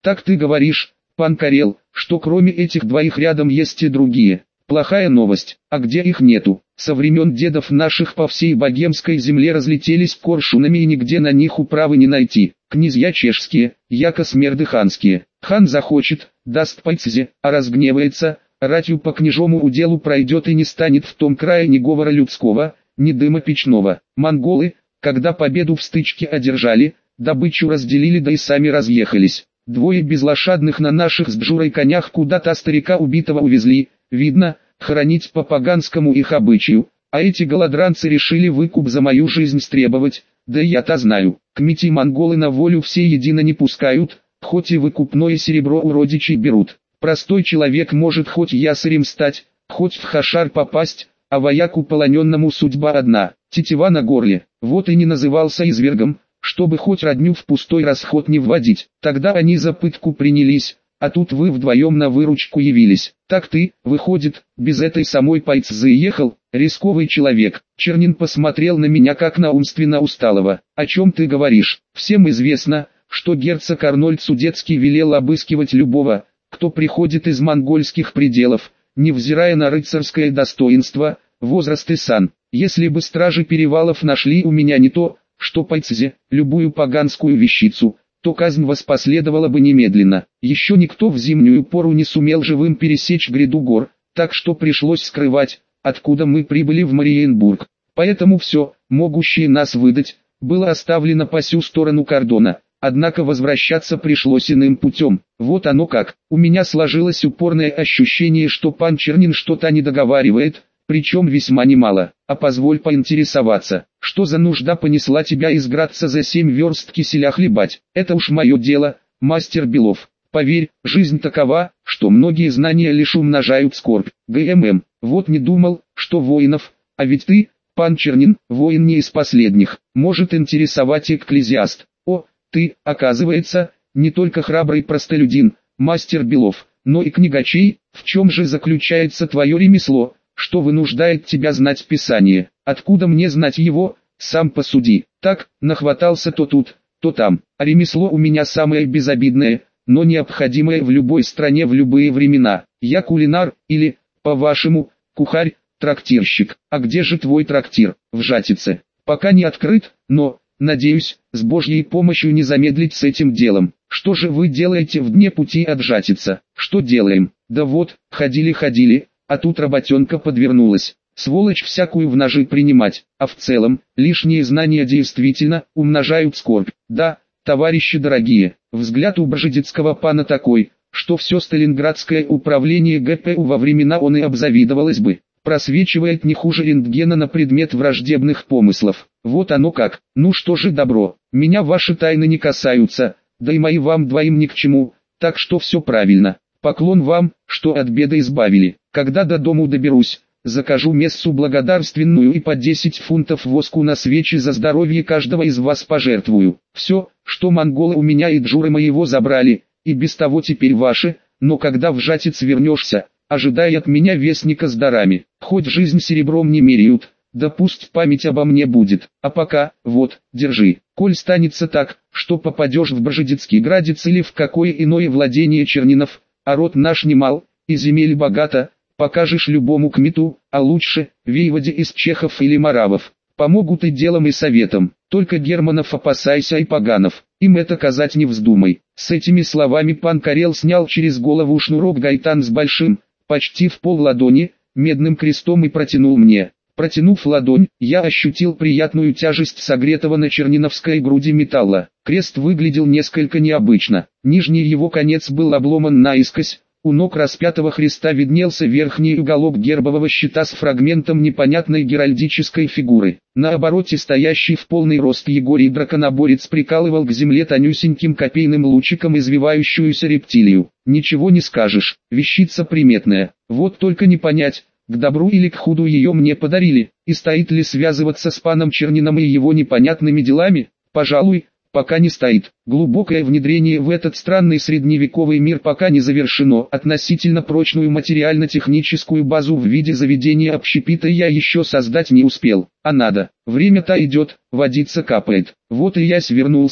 Так ты говоришь, пан Карел, что кроме этих двоих рядом есть и другие. Плохая новость, а где их нету? Со времен дедов наших по всей богемской земле разлетелись коршунами и нигде на них управы не найти. Князья чешские, яко смерды ханские. Хан захочет, даст пайцзе, а разгневается, ратью по княжому уделу пройдет и не станет в том крае ни говора людского, ни дыма печного. Монголы, когда победу в стычке одержали, добычу разделили да и сами разъехались. Двое безлошадных на наших с Бжурой конях куда-то старика убитого увезли, видно, хоронить по поганскому их обычаю, а эти голодранцы решили выкуп за мою жизнь стребовать, да и я-то знаю, кмети монголы на волю все едино не пускают, хоть и выкупное серебро у родичей берут. Простой человек может хоть ясарем стать, хоть в хашар попасть, а вояку полоненному судьба одна, тетива на горле. Вот и не назывался извергом, чтобы хоть родню в пустой расход не вводить. Тогда они за пытку принялись, а тут вы вдвоем на выручку явились. Так ты, выходит, без этой самой пайцзы ехал, рисковый человек. Чернин посмотрел на меня как на умственно усталого. О чем ты говоришь? Всем известно, что герцог Арнольд Судетский велел обыскивать любого, кто приходит из монгольских пределов, невзирая на рыцарское достоинство, возраст и сан. Если бы стражи перевалов нашли у меня не то, что пайцзе, любую поганскую вещицу, то казнь воспоследовала бы немедленно. Еще никто в зимнюю пору не сумел живым пересечь гряду гор, так что пришлось скрывать, откуда мы прибыли в Мариенбург. Поэтому все, могущее нас выдать, было оставлено по сю сторону кордона. Однако возвращаться пришлось иным путем. Вот оно как. У меня сложилось упорное ощущение, что пан Чернин что-то не договаривает, причем весьма немало. А позволь поинтересоваться, что за нужда понесла тебя из Градца за 7 верст киселя хлебать? Это уж мое дело, мастер Белов. Поверь, жизнь такова, что многие знания лишь умножают скорбь. ГММ, вот не думал, что воинов, а ведь ты, пан Чернин, воин не из последних. Может интересовать экклезиаст. О, ты, оказывается, не только храбрый простолюдин, мастер Белов, но и книгачей. В чем же заключается твое ремесло, что вынуждает тебя знать Писание? Откуда мне знать его, сам посуди. Так, нахватался то тут, то там. А ремесло у меня самое безобидное, но необходимое в любой стране в любые времена. Я кулинар, или, по-вашему, кухарь, трактирщик. А где же твой трактир? В Жатице. Пока не открыт, но, надеюсь, с Божьей помощью не замедлить с этим делом. Что же вы делаете в дне пути от Жатица? Что делаем? Да вот, ходили, а тут работенка подвернулась. Сволочь всякую в ножи принимать, а в целом, лишние знания действительно умножают скорбь. Да, товарищи дорогие, взгляд у божедецкого пана такой, что все Сталинградское управление ГПУ во времена он и обзавидовалось бы. Просвечивает не хуже рентгена на предмет враждебных помыслов. Вот оно как. Ну что же добро, меня ваши тайны не касаются, да и мои вам двоим ни к чему, так что все правильно. Поклон вам, что от беды избавили. Когда до дому доберусь, закажу мессу благодарственную и по 10 фунтов воску на свечи за здоровье каждого из вас пожертвую. Все, что монголы у меня и джуры моего забрали, и без того теперь ваши, но когда в Жатец вернешься, ожидай от меня вестника с дарами. Хоть жизнь серебром не меряют, да пусть память обо мне будет. А пока, вот, держи. Коль станется так, что попадешь в Божедецкий Градец или в какое иное владение Чернинов, а род наш немал, и земель богата, покажешь любому кмету, а лучше, воеводе из чехов или моравов. Помогут и делом, и советом. Только германов опасайся и поганов, им это казать не вздумай. С этими словами пан Карел снял через голову шнурок гайтан с большим, почти в пол ладони, медным крестом и протянул мне. Протянув ладонь, я ощутил приятную тяжесть согретого на черниновской груди металла. Крест выглядел несколько необычно. Нижний его конец был обломан наискось. У ног распятого Христа виднелся верхний уголок гербового щита с фрагментом непонятной геральдической фигуры. На обороте стоящий в полный рост Егорий драконоборец прикалывал к земле тонюсеньким копейным лучиком извивающуюся рептилию. Ничего не скажешь, вещица приметная. Вот только не понять, к добру или к худу ее мне подарили, и стоит ли связываться с паном Чернином и его непонятными делами? Пожалуй, пока не стоит. Глубокое внедрение в этот странный средневековый мир пока не завершено. Относительно прочную материально-техническую базу в виде заведения общепита я еще создать не успел. А надо. Время-то идет, водица капает. Вот и я свернулся,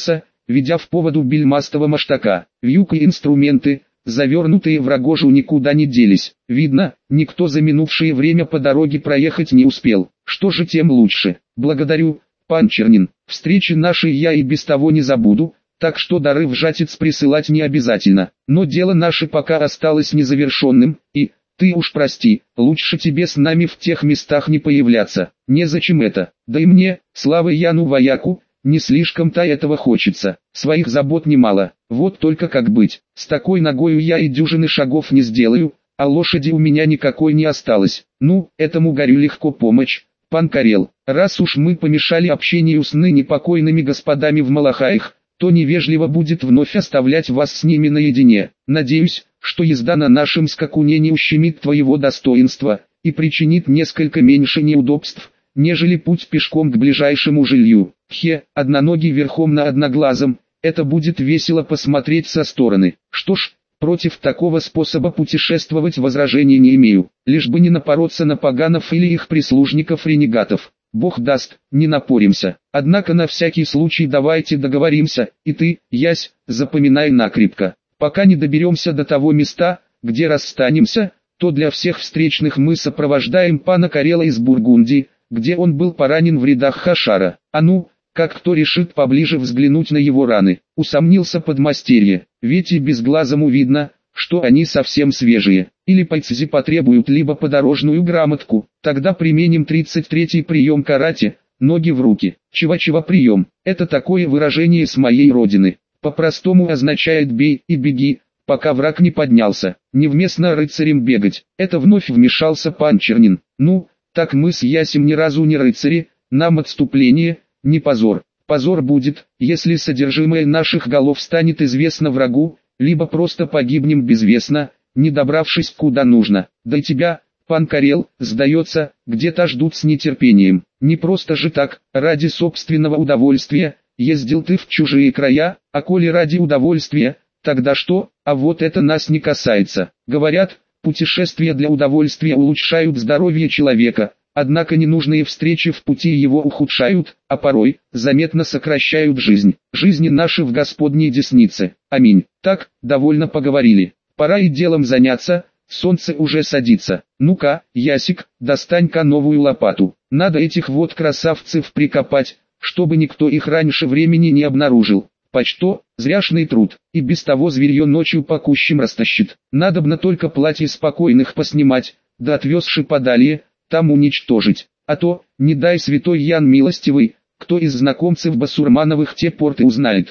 ведя в поводу бельмастого маштака. Вьюг и инструменты, завернутые в рогожу, никуда не делись. Видно, никто за минувшее время по дороге проехать не успел. Что же, тем лучше. Благодарю, пан Чернин. Встречи наши я и без того не забуду, так что дары в Жатец присылать не обязательно. Но дело наше пока осталось незавершенным, и, ты уж прости, лучше тебе с нами в тех местах не появляться. Незачем это. Да и мне, слава Яну вояку, не слишком-то этого хочется. Своих забот немало. Вот только как быть. С такой ногою я и дюжины шагов не сделаю, а лошади у меня никакой не осталось. Ну, этому горю легко помочь, пан Карел. Раз уж мы помешали общению с ныне покойными господами в Малахаях, то невежливо будет вновь оставлять вас с ними наедине. Надеюсь, что езда на нашем скакуне не ущемит твоего достоинства и причинит несколько меньше неудобств, нежели путь пешком к ближайшему жилью. Одноногий верхом на одноглазом, это будет весело посмотреть со стороны. Что ж, против такого способа путешествовать возражений не имею, лишь бы не напороться на поганов или их прислужников-ренегатов. Бог даст, не напоримся. Однако на всякий случай давайте договоримся, и ты, Ясь, запоминай накрепко. Пока не доберемся до того места, где расстанемся, то для всех встречных мы сопровождаем пана Карела из Бургундии, где он был поранен в рядах Хашара. А ну, как кто решит поближе взглянуть на его раны, усомнился подмастерье, ведь и безглазому видно, что они совсем свежие. Или пайцзи потребуют либо подорожную грамотку, тогда применим 33-й прием карате, ноги в руки. Чего-чего прием, это такое выражение с моей родины. По-простому означает бей и беги, пока враг не поднялся. Невместно рыцарем бегать. Это вновь вмешался пан Чернин. Ну, так мы с Ясем ни разу не рыцари, нам отступление, не позор. Позор будет, если содержимое наших голов станет известно врагу, либо просто погибнем безвестно, не добравшись куда нужно. Да и тебя, пан Карел, сдается, где-то ждут с нетерпением. Не просто же так, ради собственного удовольствия, ездил ты в чужие края, а коли ради удовольствия, тогда что? А вот это нас не касается. Говорят, путешествия для удовольствия улучшают здоровье человека, однако ненужные встречи в пути его ухудшают, а порой, заметно сокращают жизнь. Жизни наши в Господней деснице. Аминь. Так, довольно поговорили. Пора и делом заняться, солнце уже садится. Ну-ка, Ясик, достань-ка новую лопату. Надо этих вот красавцев прикопать, чтобы никто их раньше времени не обнаружил. Почто, зряшный труд, и без того зверье ночью по кущам растащит. Надобно только платье спокойных поснимать, да отвезши подальше, там уничтожить. А то, не дай святой Ян милостивый, кто из знакомцев басурмановых те порты узнает.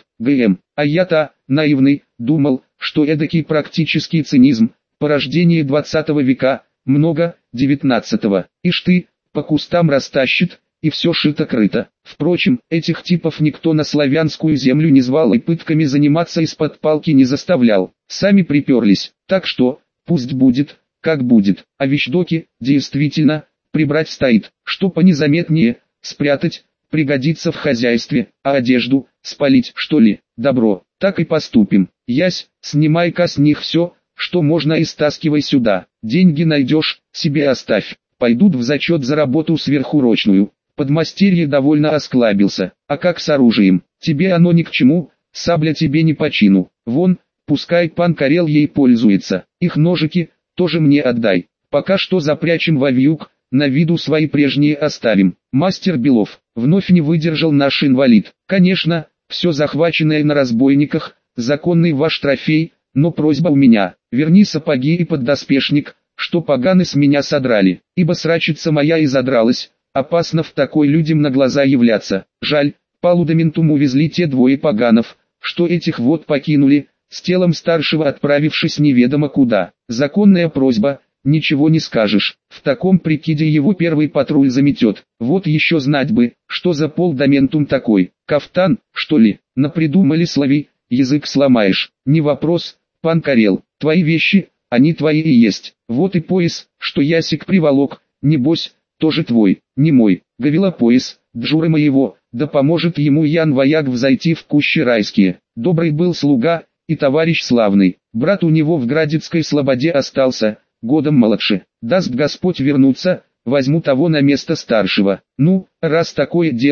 А я-то, наивный, думал, что эдакий практический цинизм, порождение 20 века, много, 19-го. Ишь ты, по кустам растащит, и все шито-крыто. Впрочем, этих типов никто на славянскую землю не звал и пытками заниматься из-под палки не заставлял. Сами приперлись. Так что, пусть будет, как будет. А вещдоки, действительно, прибрать стоит, что понезаметнее, спрятать, пригодится в хозяйстве, а одежду, спалить, что ли. Добро, так и поступим. Ясь, снимай-ка с них все, что можно, и стаскивай сюда. Деньги найдешь, себе оставь. Пойдут в зачет за работу сверхурочную. Подмастерье довольно осклабился. А как с оружием? Тебе оно ни к чему, сабля тебе не по чину. Вон, пускай пан Карел ей пользуется. Их ножики, тоже мне отдай. Пока что запрячем во вьюг, на виду свои прежние оставим. Мастер Белов, вновь не выдержал наш инвалид. Конечно, все захваченное на разбойниках, законный ваш трофей, но просьба у меня, верни сапоги и поддоспешник, что поганы с меня содрали, ибо срачица моя и задралась, опасно в такой людям на глаза являться. Жаль, палудаментум увезли те двое поганов, что этих вот покинули, с телом старшего отправившись неведомо куда. Законная просьба, ничего не скажешь, в таком прикиде его первый патруль заметет. Вот еще знать бы, что за полдаментум такой, кафтан, что ли, напридумали слови, язык сломаешь. Не вопрос, пан Карел, твои вещи, они твои и есть. Вот и пояс, что Ясик приволок, небось, тоже твой, не мой. Гавилопояс, джура моего, да поможет ему Ян вояк взойти в кущи райские. Добрый был слуга, и товарищ славный. Брат у него в Градецкой слободе остался, годом молодше. Даст Господь вернуться, возьму того на место старшего. Ну, раз такое дело,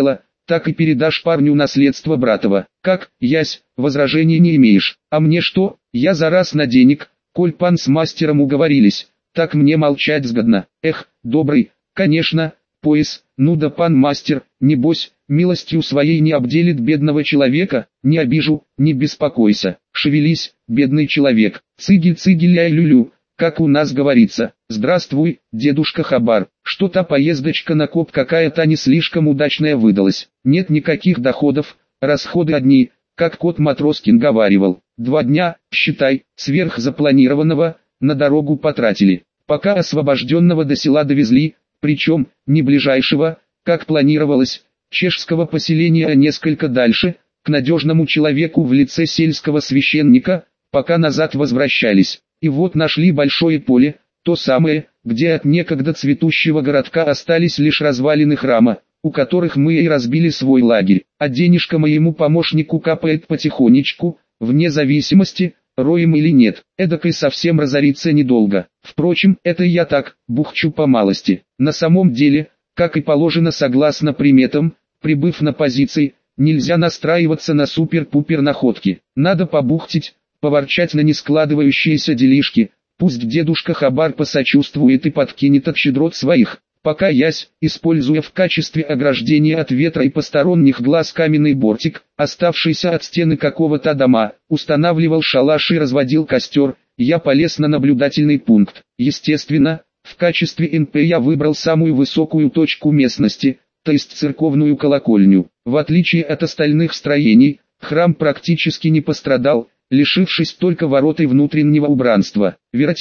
так и передашь парню наследство братова. Как, ясь, возражений не имеешь? А мне что, я за раз на денег, коль пан с мастером уговорились, так мне молчать сгодно. Эх, добрый, конечно, пояс, ну да пан мастер, небось, милостью своей не обделит бедного человека, не обижу, не беспокойся. Шевелись, бедный человек, цигель-цигель-ай-лю-лю, как у нас говорится. Здравствуй, дедушка Хабар. Что-то поездочка на коп какая-то не слишком удачная выдалась. Нет никаких доходов, расходы одни, как кот Матроскин говаривал. 2 дня, считай, сверх запланированного, на дорогу потратили. Пока освобожденного до села довезли, причем, не ближайшего, как планировалось, чешского поселения, а несколько дальше, к надежному человеку в лице сельского священника, пока назад возвращались. И вот нашли большое поле, то самое, где от некогда цветущего городка остались лишь развалины храма, у которых мы и разбили свой лагерь, а денежка моему помощнику капает потихонечку, вне зависимости, роем или нет, эдак и совсем разориться недолго. Впрочем, это я так, бухчу по малости. На самом деле, как и положено согласно приметам, прибыв на позиции, нельзя настраиваться на супер-пупер находки. Надо побухтить, поворчать на нескладывающиеся делишки, пусть дедушка Хабар посочувствует и подкинет от щедрот своих. Пока ясь, используя в качестве ограждения от ветра и посторонних глаз каменный бортик, оставшийся от стены какого-то дома, устанавливал шалаш и разводил костер, я полез на наблюдательный пункт. Естественно, в качестве НП я выбрал самую высокую точку местности, то есть церковную колокольню. В отличие от остальных строений, храм практически не пострадал, лишившись только ворот и внутреннего убранства.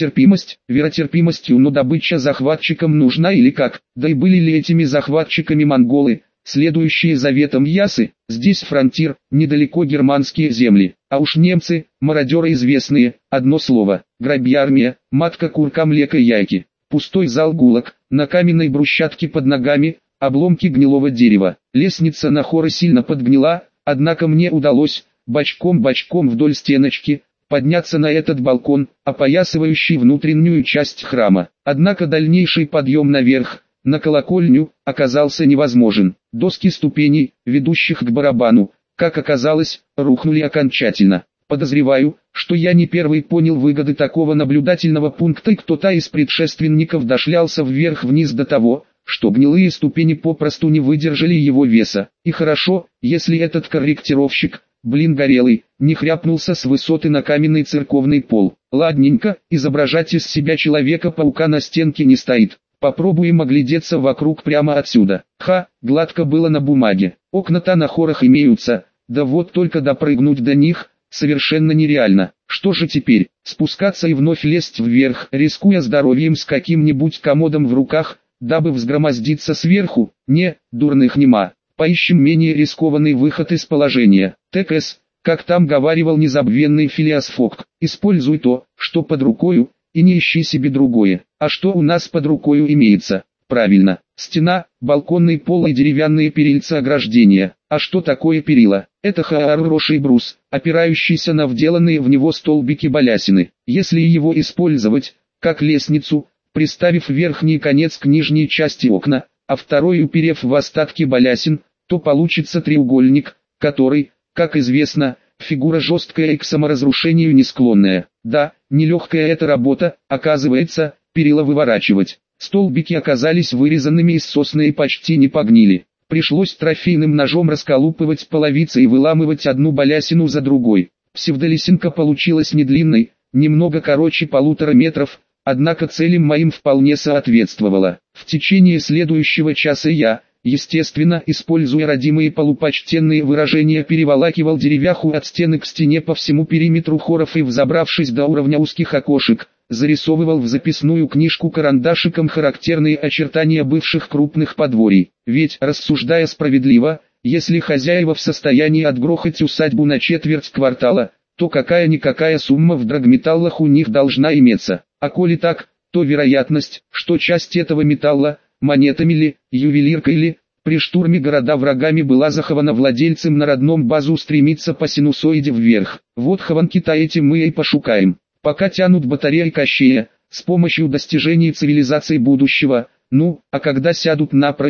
Веротерпимостью, но добыча захватчикам нужна или как? Да и были ли этими захватчиками монголы, следующие заветам Ясы? Здесь фронтир, недалеко германские земли, а уж немцы, мародеры известные, одно слово, грабьярмия, матка курка млека яйки. Пустой зал гулок, на каменной брусчатке под ногами, обломки гнилого дерева. Лестница на хоры сильно подгнила, однако мне удалось, бочком вдоль стеночки, подняться на этот балкон, опоясывающий внутреннюю часть храма. Однако дальнейший подъем наверх, на колокольню, оказался невозможен. Доски ступеней, ведущих к барабану, как оказалось, рухнули окончательно. Подозреваю, что я не первый понял выгоды такого наблюдательного пункта, и кто-то из предшественников дошлялся вверх-вниз до того, что гнилые ступени попросту не выдержали его веса. И хорошо, если этот корректировщик, горелый, не хряпнулся с высоты на каменный церковный пол. Ладненько, изображать из себя Человека-паука на стенке не стоит. Попробуем оглядеться вокруг прямо отсюда. Гладко было на бумаге. Окна-то на хорах имеются, да вот только допрыгнуть до них совершенно нереально. Что же теперь, спускаться и вновь лезть вверх, рискуя здоровьем с каким-нибудь комодом в руках, дабы взгромоздиться сверху? Не, дурных нема. Поищем менее рискованный выход из положения. ТКС, как там говаривал незабвенный Филиас Фок, используй то, что под рукою, и не ищи себе другое. А что у нас под рукою имеется? Правильно, стена, балконный пол и деревянные перильца ограждения. А что такое перила? Это хороший брус, опирающийся на вделанные в него столбики-балясины. Если его использовать, как лестницу, приставив верхний конец к нижней части окна, а второй уперев в остатки балясин, то получится треугольник, который, как известно, фигура жесткая и к саморазрушению не склонная. Да, нелегкая эта работа, оказывается, перила выворачивать. Столбики оказались вырезанными из сосны и почти не погнили. Пришлось трофейным ножом расколупывать половицы и выламывать одну балясину за другой. Псевдолесенка получилась не длинной, немного короче 1,5 метров, однако целям моим вполне соответствовала. В течение следующего часа я, естественно, используя родимые полупочтенные выражения, переволакивал деревяху от стены к стене по всему периметру хоров и, взобравшись до уровня узких окошек, зарисовывал в записную книжку карандашиком характерные очертания бывших крупных подворий. Ведь, рассуждая справедливо, если хозяева в состоянии отгрохать усадьбу на четверть квартала, то какая-никакая сумма в драгметаллах у них должна иметься. А коли так, то вероятность, что часть этого металла, монетами ли, ювелиркой ли, при штурме города врагами была захована владельцем на родном базу, стремится по синусоиде вверх. Вот хованки-то эти мы и пошукаем. Пока тянут батареи Кощея, с помощью достижений цивилизации будущего, ну, а когда сядут напрочь,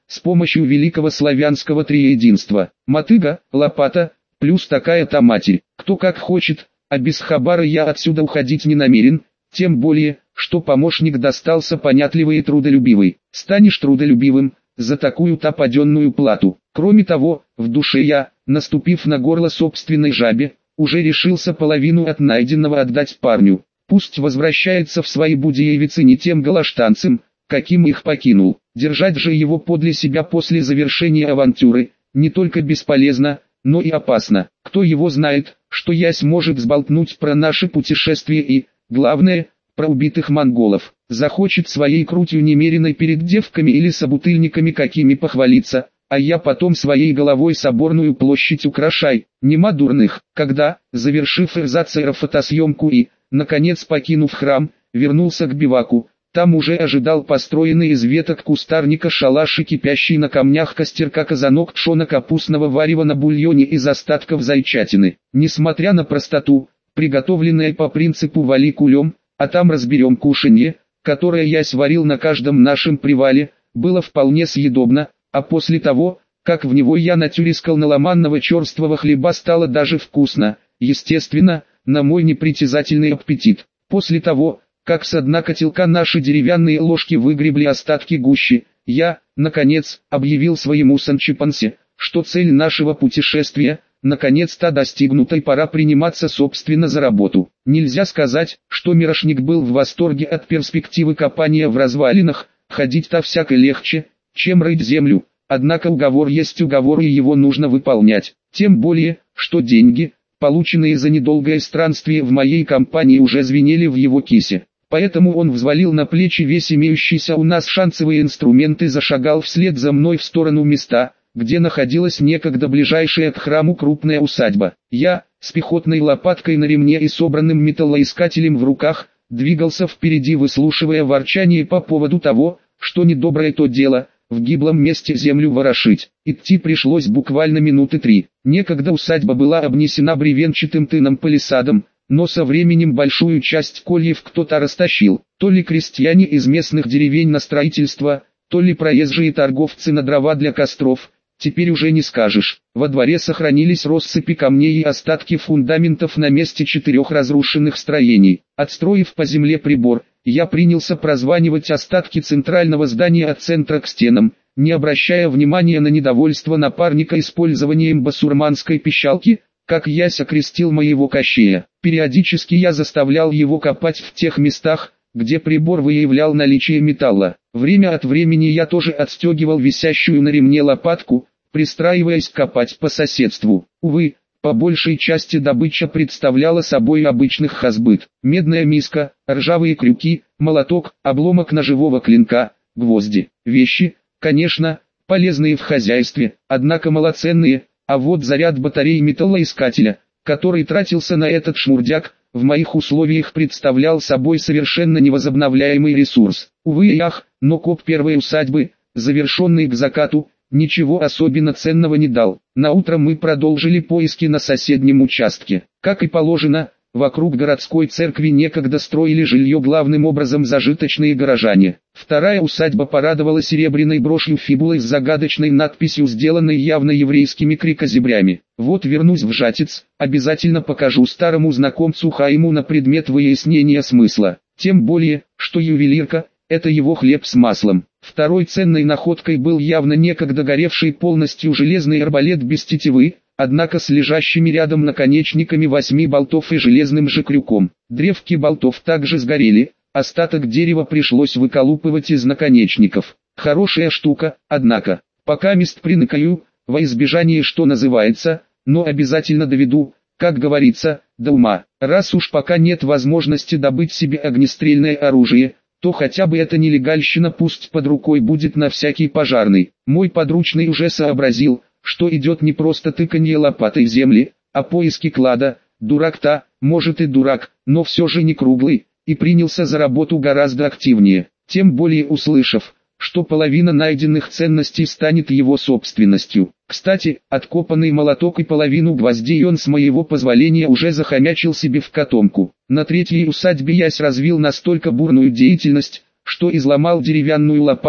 с помощью великого славянского триединства. Мотыга, лопата, плюс такая-то матерь. Кто как хочет, а без хабара я отсюда уходить не намерен, тем более, что помощник достался понятливый и трудолюбивый. Станешь трудолюбивым, за такую-то паденную плату. Кроме того, в душе я, наступив на горло собственной жабе, уже решился половину от найденного отдать парню. Пусть возвращается в свои Будеевицы не тем галаштанцем, каким их покинул. Держать же его подле себя после завершения авантюры, не только бесполезно, но и опасно. Кто его знает, что ясь может сболтнуть про наше путешествие и, главное, про убитых монголов. Захочет своей крутью немеренной перед девками или собутыльниками какими похвалиться, а я потом своей головой соборную площадь украшай. Нема дурных. Когда, завершив эрзацера фотосъемку и, наконец покинув храм, вернулся к биваку, там уже ожидал построенный из веток кустарника шалаш и кипящий на камнях костерка казанок пшено-капустного варева на бульоне из остатков зайчатины. Несмотря на простоту, приготовленное по принципу «вали кулем», а там разберем кушанье, которое я сварил на каждом нашем привале, было вполне съедобно, а после того, как в него я натюрискал наломанного черствого хлеба, стало даже вкусно, естественно, на мой непритязательный аппетит. После того, как с дна котелка наши деревянные ложки выгребли остатки гущи, я, наконец, объявил своему Санчипансе, что цель нашего путешествия, наконец-то достигнута и пора приниматься собственно за работу. Нельзя сказать, что Мирошник был в восторге от перспективы копания в развалинах, ходить-то всяко легче, чем рыть землю, однако уговор есть уговор и его нужно выполнять. Тем более, что деньги, полученные за недолгое странствие в моей компании, уже звенели в его кисе. Поэтому он взвалил на плечи весь имеющийся у нас шансовый инструмент и зашагал вслед за мной в сторону места, где находилась некогда ближайшая к храму крупная усадьба. Я, с пехотной лопаткой на ремне и собранным металлоискателем в руках, двигался впереди, выслушивая ворчание по поводу того, что недоброе то дело, в гиблом месте землю ворошить. Идти пришлось буквально минуты 3. Некогда усадьба была обнесена бревенчатым тыном-палисадом, но со временем большую часть кольев кто-то растащил. То ли крестьяне из местных деревень на строительство, то ли проезжие торговцы на дрова для костров, теперь уже не скажешь. Во дворе сохранились россыпи камней и остатки фундаментов на месте 4 разрушенных строений. Отстроив по земле прибор, я принялся прозванивать остатки центрального здания от центра к стенам, не обращая внимания на недовольство напарника использованием басурманской пищалки, как ясь окрестил моего Кощея. Периодически я заставлял его копать в тех местах, где прибор выявлял наличие металла. Время от времени я тоже отстегивал висящую на ремне лопатку, пристраиваясь копать по соседству. Увы, по большей части добыча представляла собой обычных хозбыт. Медная миска, ржавые крюки, молоток, обломок ножевого клинка, гвозди. Вещи, конечно, полезные в хозяйстве, однако малоценные, а вот заряд батареи металлоискателя, который тратился на этот шмурдяк, в моих условиях представлял собой совершенно невозобновляемый ресурс. Увы и ах, но коп первой усадьбы, завершенный к закату, ничего особенно ценного не дал. Наутро мы продолжили поиски на соседнем участке. Как и положено, вокруг городской церкви некогда строили жилье главным образом зажиточные горожане. Вторая усадьба порадовала серебряной брошью-фибулой с загадочной надписью, сделанной явно еврейскими крикозябрями. Вот вернусь в Жатец, обязательно покажу старому знакомцу Хайму на предмет выяснения смысла. Тем более, что ювелирка – это его хлеб с маслом. Второй ценной находкой был явно некогда горевший полностью железный арбалет без тетивы, однако с лежащими рядом наконечниками 8 болтов и железным же крюком. Древки болтов также сгорели, остаток дерева пришлось выколупывать из наконечников. Хорошая штука, однако. Пока мест приныкаю, во избежание, что называется, но обязательно доведу, как говорится, до ума. Раз уж пока нет возможности добыть себе огнестрельное оружие, то хотя бы эта нелегальщина пусть под рукой будет на всякий пожарный. Мой подручный уже сообразил, что идет не просто тыканье лопатой земли, а поиски клада. Дурак-то, может и дурак, но все же не круглый, и принялся за работу гораздо активнее. Тем более услышав, что половина найденных ценностей станет его собственностью. Кстати, откопанный молоток и половину гвоздей он с моего позволения уже захомячил себе в котомку. На третьей усадьбе ясь развил настолько бурную деятельность, что изломал деревянную лопату,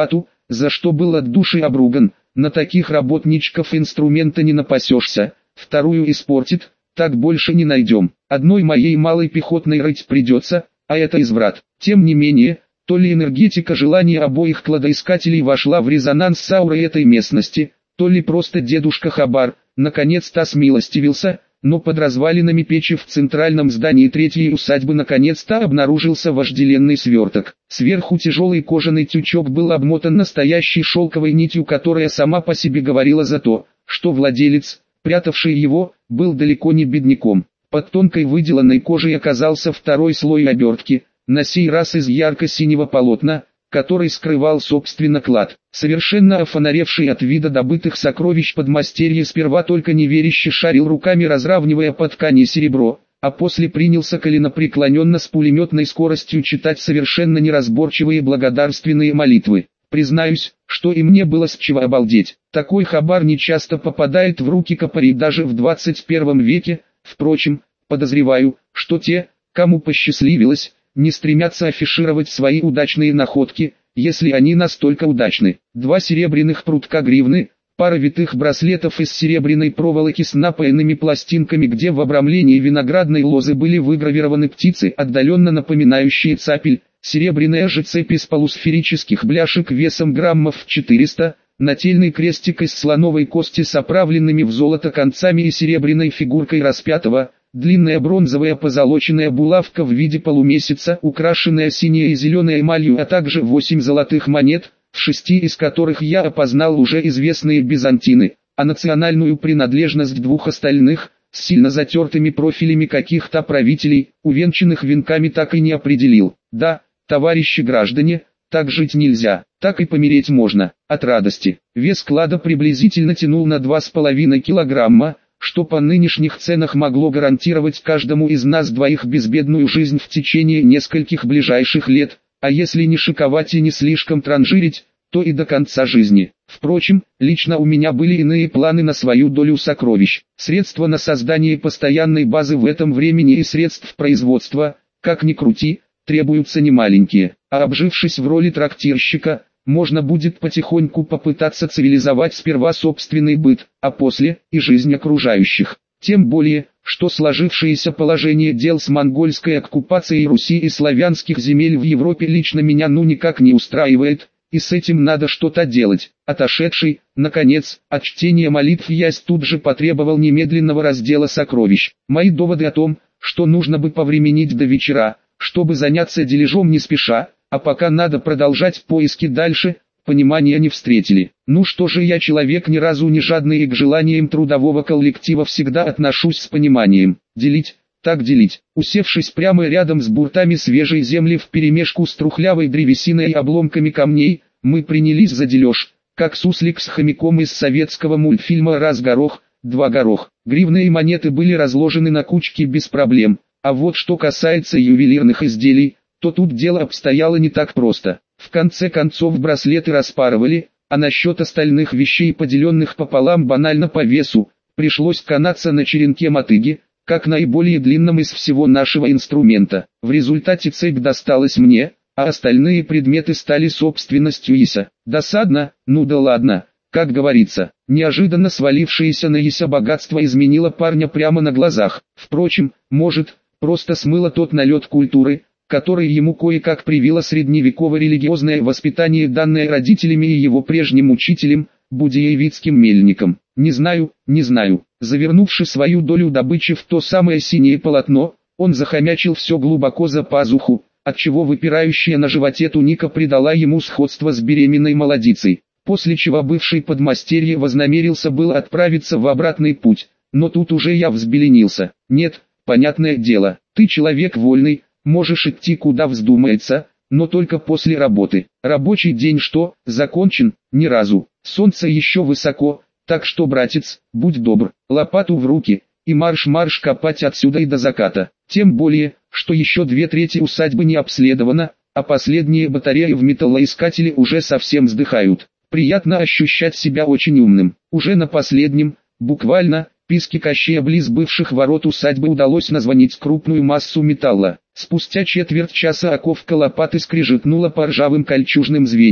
за что был от души обруган. На таких работничков инструмента не напасешься, вторую испортит, так больше не найдем. Одной моей малой пехотной рыть придется, а это изврат. Тем не менее, то ли энергетика желания обоих кладоискателей вошла в резонанс с аурой этой местности, то ли просто дедушка Хабар, наконец-то смилостивился, но под развалинами печи в центральном здании третьей усадьбы наконец-то обнаружился вожделенный сверток. Сверху тяжелый кожаный тючок был обмотан настоящей шелковой нитью, которая сама по себе говорила за то, что владелец, прятавший его, был далеко не бедняком. Под тонкой выделанной кожей оказался второй слой обертки, на сей раз из ярко-синего полотна, который скрывал собственно клад. Совершенно офонаревший от вида добытых сокровищ подмастерье сперва только неверяще шарил руками, разравнивая по ткани серебро, а после принялся коленопреклоненно с пулеметной скоростью читать совершенно неразборчивые благодарственные молитвы. Признаюсь, что и мне было с чего обалдеть. Такой хабар не часто попадает в руки копарей даже в 21 веке, впрочем, подозреваю, что те, кому посчастливилось, не стремятся афишировать свои удачные находки, если они настолько удачны. 2 серебряных прутка гривны, пара витых браслетов из серебряной проволоки с напаянными пластинками, где в обрамлении виноградной лозы были выгравированы птицы, отдаленно напоминающие цапель, серебряная же цепь из полусферических бляшек весом граммов 400, нательный крестик из слоновой кости с оправленными в золото концами и серебряной фигуркой распятого, длинная бронзовая позолоченная булавка в виде полумесяца, украшенная синей и зеленой эмалью, а также 8 золотых монет, в 6 из которых я опознал уже известные бизантины, а национальную принадлежность 2 остальных, с сильно затертыми профилями каких-то правителей, увенчанных венками, так и не определил. Да, товарищи граждане, так жить нельзя, так и помереть можно, от радости. Вес клада приблизительно тянул на 2,5 килограмма, что по нынешних ценах могло гарантировать каждому из нас двоих безбедную жизнь в течение нескольких ближайших лет, а если не шиковать и не слишком транжирить, то и до конца жизни. Впрочем, лично у меня были иные планы на свою долю сокровищ. Средства на создание постоянной базы в этом времени и средств производства, как ни крути, требуются немаленькие, а обжившись в роли трактирщика, можно будет потихоньку попытаться цивилизовать сперва собственный быт, а после и жизнь окружающих. Тем более, что сложившееся положение дел с монгольской оккупацией Руси и славянских земель в Европе лично меня никак не устраивает, и с этим надо что-то делать. Отошедший, наконец, от чтения молитв я тут же потребовал немедленного раздела сокровищ. Мои доводы о том, что нужно бы повременить до вечера, чтобы заняться дележом не спеша, а пока надо продолжать поиски дальше, понимания не встретили. Ну что же, я человек ни разу не жадный и к желаниям трудового коллектива всегда отношусь с пониманием. Делить, так делить. Усевшись прямо рядом с буртами свежей земли вперемешку с трухлявой древесиной и обломками камней, мы принялись за дележ, как суслик с хомяком из советского мультфильма «Раз горох, два горох». Гривны и монеты были разложены на кучки без проблем, а вот что касается ювелирных изделий, то тут дело обстояло не так просто. В конце концов браслеты распарывали, а насчет остальных вещей, поделенных пополам банально по весу, пришлось канаться на черенке мотыги, как наиболее длинном из всего нашего инструмента. В результате цепь досталась мне, а остальные предметы стали собственностью Иса. Досадно, ну да ладно, как говорится, неожиданно свалившееся на Иса богатство изменило парня прямо на глазах. Впрочем, может, просто смыло тот налет культуры, который ему кое-как привило средневеково-религиозное воспитание, данное родителями и его прежним учителем, будеевицким мельником. Не знаю. Завернувши свою долю добычи в то самое синее полотно, он захомячил все глубоко за пазуху, отчего выпирающая на животе туника придала ему сходство с беременной молодицей. После чего бывший подмастерье вознамерился было отправиться в обратный путь, но тут уже я взбеленился. Нет, понятное дело, ты человек вольный, можешь идти куда вздумается, но только после работы. Рабочий день что, закончен? Ни разу. Солнце еще высоко, так что, братец, будь добр, лопату в руки, и марш-марш копать отсюда и до заката. Тем более, что еще 2/3 усадьбы не обследовано, а последние батареи в металлоискателе уже совсем сдыхают. Приятно ощущать себя очень умным. Уже на последнем, буквально, писке Кощея близ бывших ворот усадьбы удалось назвонить крупную массу металла. Спустя четверть часа оковка лопаты скрежетнула по ржавым кольчужным звеньям.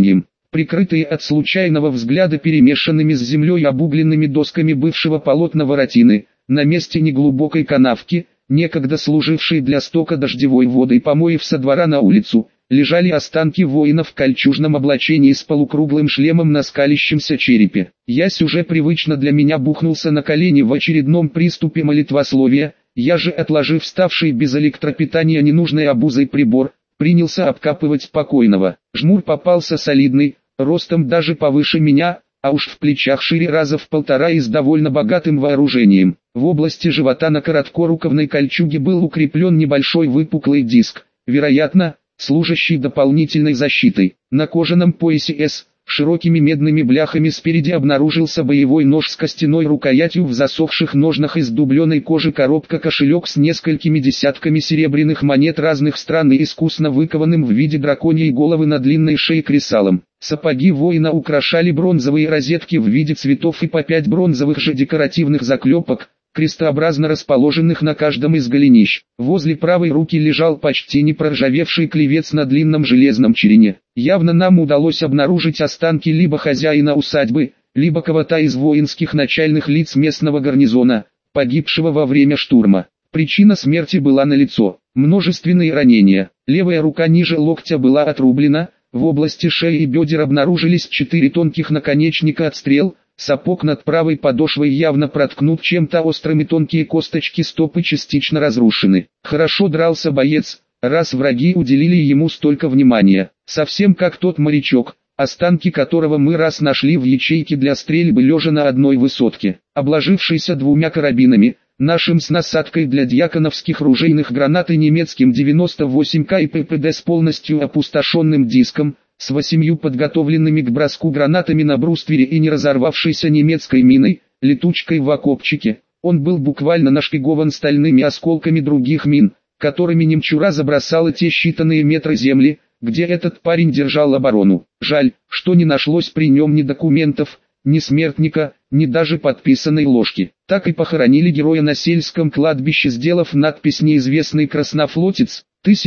прикрытые от случайного взгляда перемешанными с землей обугленными досками бывшего полотна воротины, на месте неглубокой канавки, некогда служившей для стока дождевой воды, помоев со двора на улицу, лежали останки воина в кольчужном облачении с полукруглым шлемом на скалящемся черепе. Ясь уже привычно для меня бухнулся на колени в очередном приступе молитвословия, я же, отложив ставший без электропитания ненужной обузой прибор, принялся обкапывать покойного. Жмур попался солидный, ростом даже повыше меня, а уж в плечах шире раза в полтора и с довольно богатым вооружением. В области живота на короткорукавной кольчуге был укреплен небольшой выпуклый диск, вероятно, служащий дополнительной защитой. На кожаном поясе с широкими медными бляхами спереди обнаружился боевой нож с костяной рукоятью, в засохших ножнах из дубленой кожи коробка-кошелек с несколькими десятками серебряных монет разных стран и искусно выкованным в виде драконьей головы на длинной шее кресалом. Сапоги воина украшали бронзовые розетки в виде цветов и по 5 бронзовых же декоративных заклепок, крестообразно расположенных на каждом из голенищ. Возле правой руки лежал почти не проржавевший клевец на длинном железном черене. Явно нам удалось обнаружить останки либо хозяина усадьбы, либо кого-то из воинских начальных лиц местного гарнизона, погибшего во время штурма. Причина смерти была налицо: множественные ранения. Левая рука ниже локтя была отрублена, в области шеи и бедер обнаружились 4 тонких наконечника от стрел, сапог над правой подошвой явно проткнут чем-то острым и тонкие косточки стопы частично разрушены. Хорошо дрался боец, раз враги уделили ему столько внимания. Совсем как тот морячок, останки которого мы раз нашли в ячейке для стрельбы лежа на одной высотке, обложившийся 2 карабинами, нашим с насадкой для дьяконовских ружейных гранат и немецким 98К и ППД с полностью опустошенным диском, с 8 подготовленными к броску гранатами на бруствере и не разорвавшейся немецкой миной, летучкой в окопчике. Он был буквально нашпигован стальными осколками других мин, которыми немчура забросала те считанные метры земли, где этот парень держал оборону. Жаль, что не нашлось при нем ни документов, ни смертника, ни даже подписанной ложки. Так и похоронили героя на сельском кладбище, сделав надпись «Неизвестный краснофлотец,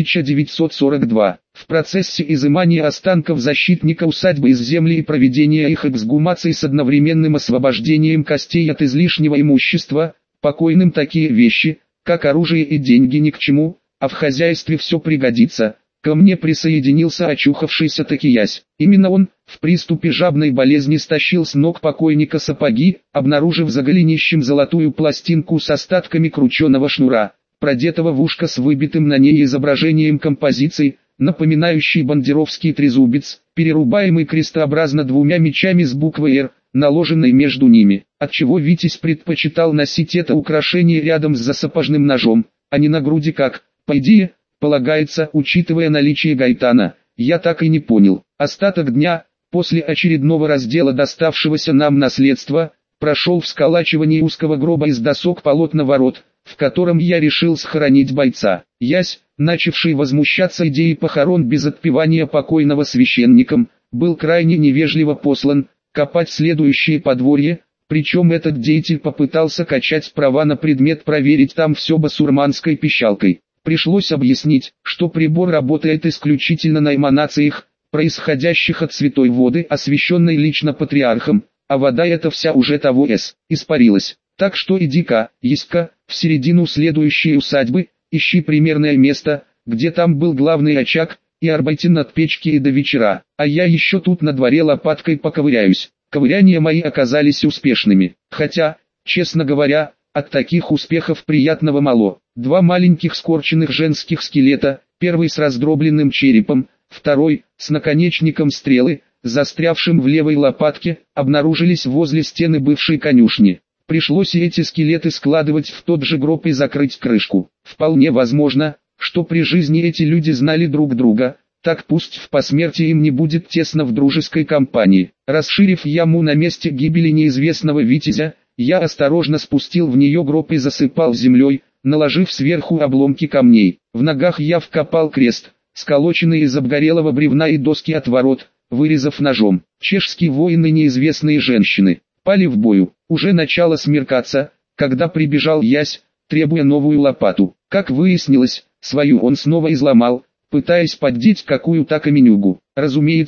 1942. В процессе изымания останков защитника усадьбы из земли и проведения их эксгумации с одновременным освобождением костей от излишнего имущества, покойным такие вещи, как оружие и деньги, ни к чему, а в хозяйстве все пригодится. Ко мне присоединился очухавшийся таки Ясь. Именно он, в приступе жабной болезни, стащил с ног покойника сапоги, обнаружив за голенищем золотую пластинку с остатками крученого шнура, продетого в ушко с выбитым на ней изображением композиции, напоминающей бандеровский трезубец, перерубаемый крестообразно 2 мечами с буквой «Р», наложенной между ними, отчего Витязь предпочитал носить это украшение рядом с засапожным ножом, а не на груди, как, по идее, полагается, учитывая наличие гайтана. Я так и не понял. Остаток дня, после очередного раздела доставшегося нам наследства, прошел в сколачивании узкого гроба из досок полотна ворот, в котором я решил схоронить бойца. Ясь, начавший возмущаться идеей похорон без отпевания покойного священником, был крайне невежливо послан копать следующее подворье, причем этот деятель попытался качать права на предмет проверить там все басурманской пищалкой. Пришлось объяснить, что прибор работает исключительно на эманациях, происходящих от святой воды, освященной лично патриархом, а вода эта вся уже того испарилась. Так что иди-ка, Яська, в середину следующей усадьбы, ищи примерное место, где там был главный очаг, и арбайте над печки и до вечера, а я еще тут на дворе лопаткой поковыряюсь. Ковыряния мои оказались успешными, хотя, честно говоря, от таких успехов приятного мало. 2 маленьких скорченных женских скелета, первый с раздробленным черепом, второй, с наконечником стрелы, застрявшим в левой лопатке, обнаружились возле стены бывшей конюшни. Пришлось и эти скелеты складывать в тот же гроб и закрыть крышку. Вполне возможно, что при жизни эти люди знали друг друга, так пусть в посмертии им не будет тесно в дружеской компании. Расширив яму на месте гибели неизвестного витязя, я осторожно спустил в нее гроб и засыпал землей, наложив сверху обломки камней. В ногах я вкопал крест, сколоченный из обгорелого бревна и доски от ворот, вырезав ножом. Чешские воины, неизвестные женщины, пали в бою. Уже начало смеркаться, когда прибежал Ясь, требуя новую лопату. Как выяснилось, свою он снова изломал, пытаясь поддеть какую-то каменюгу. Разумеется,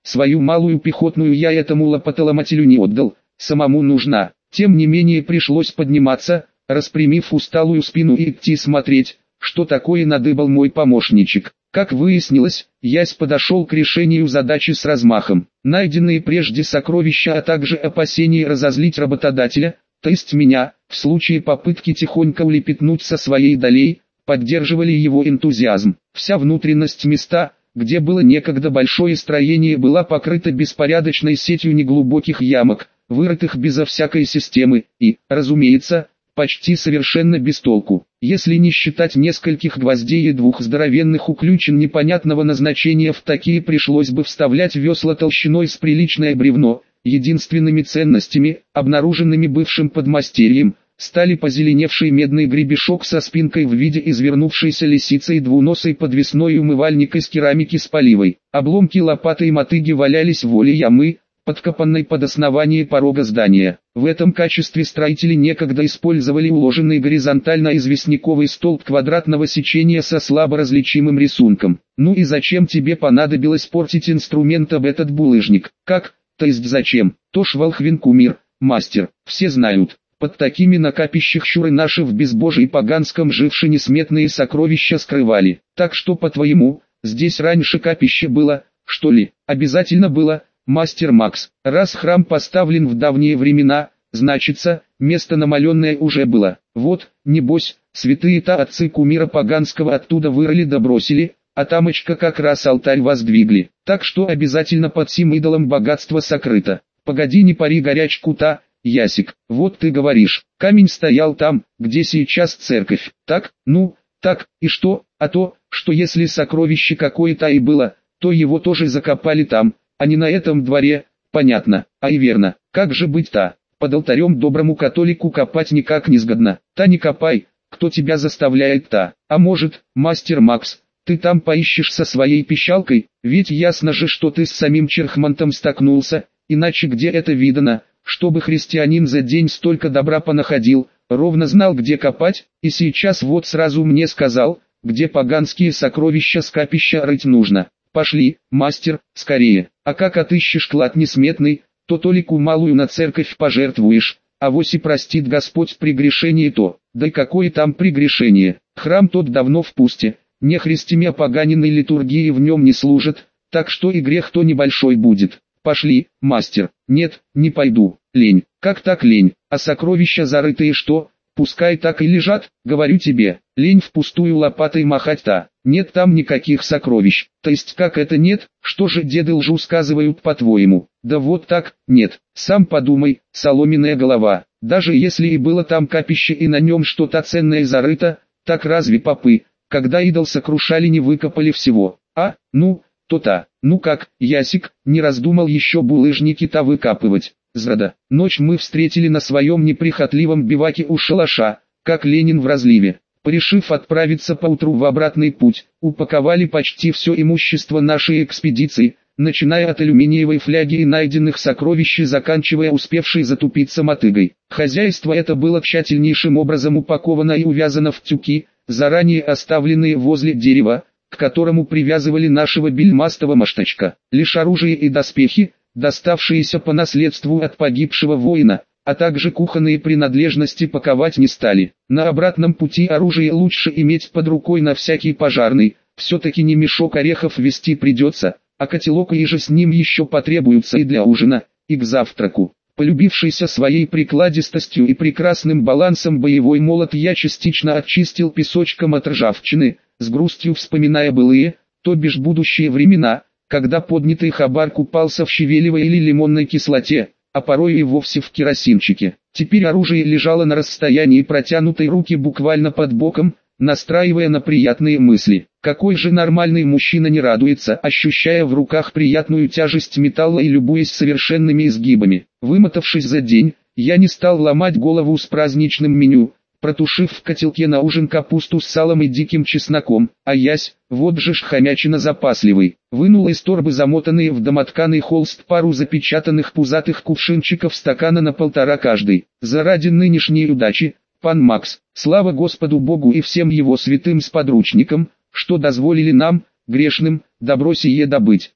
Свою малую пехотную я этому лопатоломателю не отдал, самому нужна. Тем не менее пришлось подниматься, распрямив усталую спину и идти смотреть, что такое надыбал мой помощничек. Как выяснилось, ясь подошел к решению задачи с размахом. Найденные прежде сокровища, а также опасения разозлить работодателя, то есть меня, в случае попытки тихонько улепетнуть со своей долей, поддерживали его энтузиазм. Вся внутренность места, где было некогда большое строение, была покрыта беспорядочной сетью неглубоких ямок, вырытых безо всякой системы, и, разумеется, почти совершенно без толку. Если не считать нескольких гвоздей и двух здоровенных уключен непонятного назначения, в такие пришлось бы вставлять весла толщиной с приличное бревно. Единственными ценностями, обнаруженными бывшим подмастерьем, стали позеленевший медный гребешок со спинкой в виде извернувшейся лисицы и двуносый подвесной умывальник из керамики с поливой. Обломки лопаты и мотыги валялись в воле ямы, подкопанной под основание порога здания. В этом качестве строители некогда использовали уложенный горизонтально известняковый столб квадратного сечения со слабо различимым рисунком. Ну и зачем тебе понадобилось портить инструмент об этот булыжник? Как? То есть зачем? То ж волхвин кумир, мастер, все знают. Под такими на капищах щуры наши в безбожии поганском живши несметные сокровища скрывали. Так что, по-твоему, здесь раньше капище было, что ли? Обязательно было, мастер Макс. Раз храм поставлен в давние времена, значится, место намаленное уже было. Вот, небось, святые-то отцы кумира поганского оттуда вырыли да бросили, а тамочка как раз алтарь воздвигли. Так что обязательно под сим идолом богатство сокрыто. Погоди, не пари горячку-то, Ясик. Вот ты говоришь, камень стоял там, где сейчас церковь. Так, ну, так, и что? А то, что если сокровище какое-то и было, то его тоже закопали там, а не на этом дворе, понятно. А и верно, как же быть-то? Под алтарем доброму католику копать никак не сгодно. Та не копай, кто тебя заставляет-то? А может, мастер Макс, ты там поищешь со своей пищалкой, ведь ясно же, что ты с самим Черхмантом столкнулся, иначе где это видано, чтобы христианин за день столько добра понаходил, ровно знал, где копать, и сейчас вот сразу мне сказал, где поганские сокровища с капища рыть нужно. Пошли, мастер, скорее. А как отыщешь клад несметный, то толику малую на церковь пожертвуешь, авось и простит Господь прегрешение то. Да и какое там прегрешение? Храм тот давно в пусте, нехристями опоганенной литургии в нем не служат, так что и грех-то небольшой будет. Пошли, мастер. Нет, не пойду. Лень. Как так лень? А сокровища зарытые что? Пускай так и лежат, говорю тебе. Лень впустую лопатой махать-то. Нет там никаких сокровищ. То есть как это нет? Что же деды лжу сказывают по-твоему? Да вот так, нет. Сам подумай, соломенная голова. Даже если и было там капище и на нем что-то ценное зарыто, так разве попы, когда идол сокрушали, не выкопали всего? А, ну, то-то. Ну как, Ясик, не раздумал еще булыжники-то выкапывать? Зрада. Ночь мы встретили на своем неприхотливом биваке у шалаша, как Ленин в разливе. Порешив отправиться поутру в обратный путь, упаковали почти все имущество нашей экспедиции, начиная от алюминиевой фляги и найденных сокровищ и заканчивая успевшей затупиться мотыгой. Хозяйство это было тщательнейшим образом упаковано и увязано в тюки, заранее оставленные возле дерева, к которому привязывали нашего бельмастого маштачка. Лишь оружие и доспехи, доставшиеся по наследству от погибшего воина, а также кухонные принадлежности паковать не стали. На обратном пути оружие лучше иметь под рукой на всякий пожарный, все-таки не мешок орехов везти придется, а котелок и же с ним еще потребуются и для ужина, и к завтраку. Полюбившийся своей прикладистостью и прекрасным балансом боевой молот я частично очистил песочком от ржавчины, с грустью вспоминая былые, то бишь будущие времена, когда поднятый хабар купался в щавелевой или лимонной кислоте, а порой и вовсе в керосинчике. Теперь оружие лежало на расстоянии протянутой руки буквально под боком, настраивая на приятные мысли. Какой же нормальный мужчина не радуется, ощущая в руках приятную тяжесть металла и любуясь совершенными изгибами. Вымотавшись за день, я не стал ломать голову с праздничным меню, протушив в котелке на ужин капусту с салом и диким чесноком, а ясь, вот же ж хомячина запасливый, вынул из торбы замотанные в домотканый холст пару запечатанных пузатых кувшинчиков стакана на 1,5 каждый. Заради нынешней удачи, пан Макс, слава Господу Богу и всем его святым сподручникам, что дозволили нам, грешным, добро сие добыть.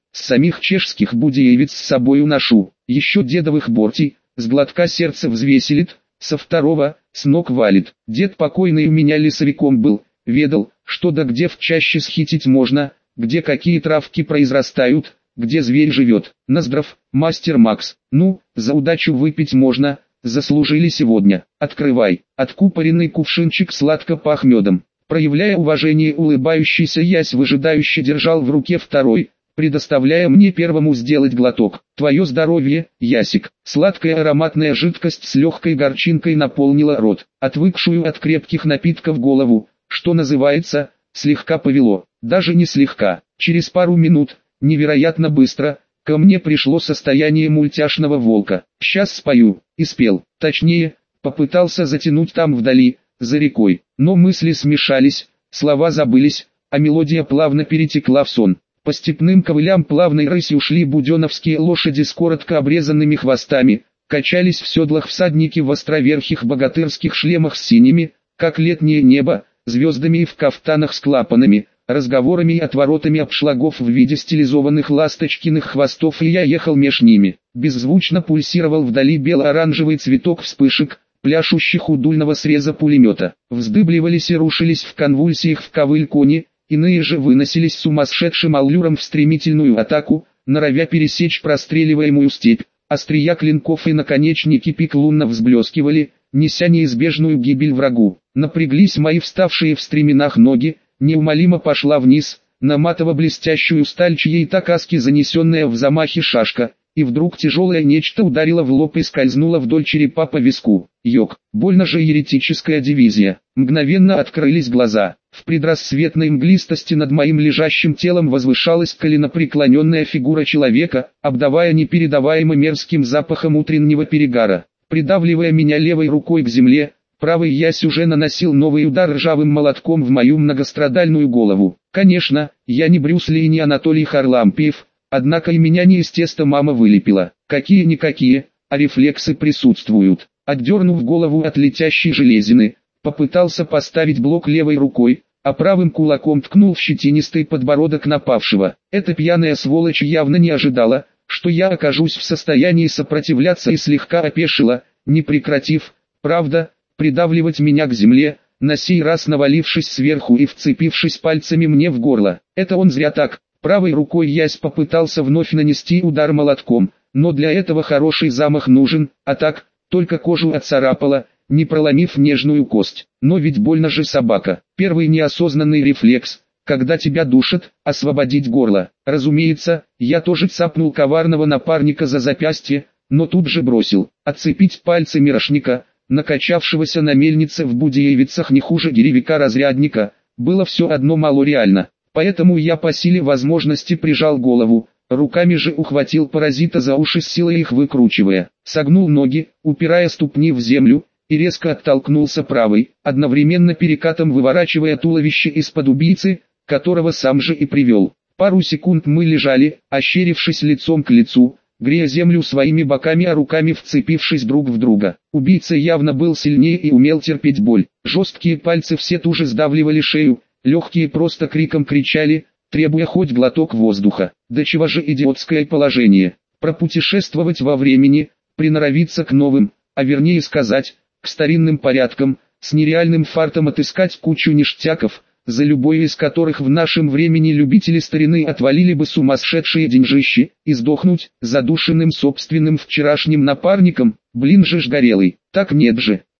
с самих чешских Будеевиц с собою ношу, еще дедовых бортий, с глотка сердце взвеселит, со второго, с ног валит. Дед покойный у меня лесовиком был, ведал, что да где в чаще схитить можно, где какие травки произрастают, где зверь живет. Наздрав, мастер Макс, ну, за удачу выпить можно, заслужили сегодня. Открывай. Откупоренный кувшинчик сладко пах медом. Проявляя уважение, улыбающийся ясь выжидающе держал в руке второй, предоставляя мне первому сделать глоток. Твое здоровье, ясик. Сладкая ароматная жидкость с легкой горчинкой наполнила рот. Отвыкшую от крепких напитков голову, что называется, слегка повело. Даже не слегка. Через пару минут, невероятно быстро, ко мне пришло состояние мультяшного волка. Сейчас спою, и спел. Точнее, попытался затянуть там вдали, за рекой. Но мысли смешались, слова забылись, а мелодия плавно перетекла в сон. По степным ковылям плавной рысью шли буденовские лошади с коротко обрезанными хвостами, качались в седлах всадники в островерхих богатырских шлемах с синими, как летнее небо, звездами и в кафтанах с клапанами, разговорами и отворотами обшлагов в виде стилизованных ласточкиных хвостов, и я ехал меж ними. Беззвучно пульсировал вдали бело-оранжевый цветок вспышек, пляшущих у дульного среза пулемета. Вздыбливались и рушились в конвульсиях в ковыль кони, иные же выносились сумасшедшим аллюром в стремительную атаку, норовя пересечь простреливаемую степь. Острия клинков и наконечники пик лунно взблескивали, неся неизбежную гибель врагу. Напряглись мои вставшие в стременах ноги, неумолимо пошла вниз, на матово-блестящую сталь чьей такаски занесенная в замахе шашка, и вдруг тяжелое нечто ударило в лоб и скользнуло вдоль черепа по виску. Йог, больно же еретическая дивизия. Мгновенно открылись глаза. В предрассветной мглистости над моим лежащим телом возвышалась коленопреклоненная фигура человека, обдавая непередаваемо мерзким запахом утреннего перегара. Придавливая меня левой рукой к земле, правый ясь уже наносил новый удар ржавым молотком в мою многострадальную голову. Конечно, я не Брюс Ли и не Анатолий Харлампиев, однако и меня не из теста мама вылепила. Какие-никакие, а рефлексы присутствуют. Отдернув голову от летящей железины, попытался поставить блок левой рукой, а правым кулаком ткнул в щетинистый подбородок напавшего. Эта пьяная сволочь явно не ожидала, что я окажусь в состоянии сопротивляться, и слегка опешила, не прекратив, правда, придавливать меня к земле, на сей раз навалившись сверху и вцепившись пальцами мне в горло. Это он зря так. Правой рукой ясь попытался вновь нанести удар молотком, но для этого хороший замах нужен, а так, только кожу отцарапало, не проломив нежную кость. Но ведь больно же, собака. Первый неосознанный рефлекс, когда тебя душат, освободить горло. Разумеется, я тоже цапнул коварного напарника за запястье, но тут же бросил. Отцепить пальцы мирошника, накачавшегося на мельнице в Будеевицах не хуже гиревика-разрядника, было все одно мало реально. Поэтому я по силе возможности прижал голову, руками же ухватил паразита за уши, с силой их выкручивая. Согнул ноги, упирая ступни в землю, и резко оттолкнулся правой, одновременно перекатом выворачивая туловище из-под убийцы, которого сам же и привел. Пару секунд мы лежали, ощерившись лицом к лицу, грея землю своими боками, а руками вцепившись друг в друга. Убийца явно был сильнее и умел терпеть боль. Жесткие пальцы все туже сдавливали шею, легкие просто криком кричали, требуя хоть глоток воздуха. Да чего же идиотское положение. Пропутешествовать во времени, приноровиться к новым, а вернее сказать, к старинным порядкам, с нереальным фартом отыскать кучу ништяков, за любой из которых в нашем времени любители старины отвалили бы сумасшедшие деньжищи, и сдохнуть, задушенным собственным вчерашним напарником, блин же ж горелый. Так нет же.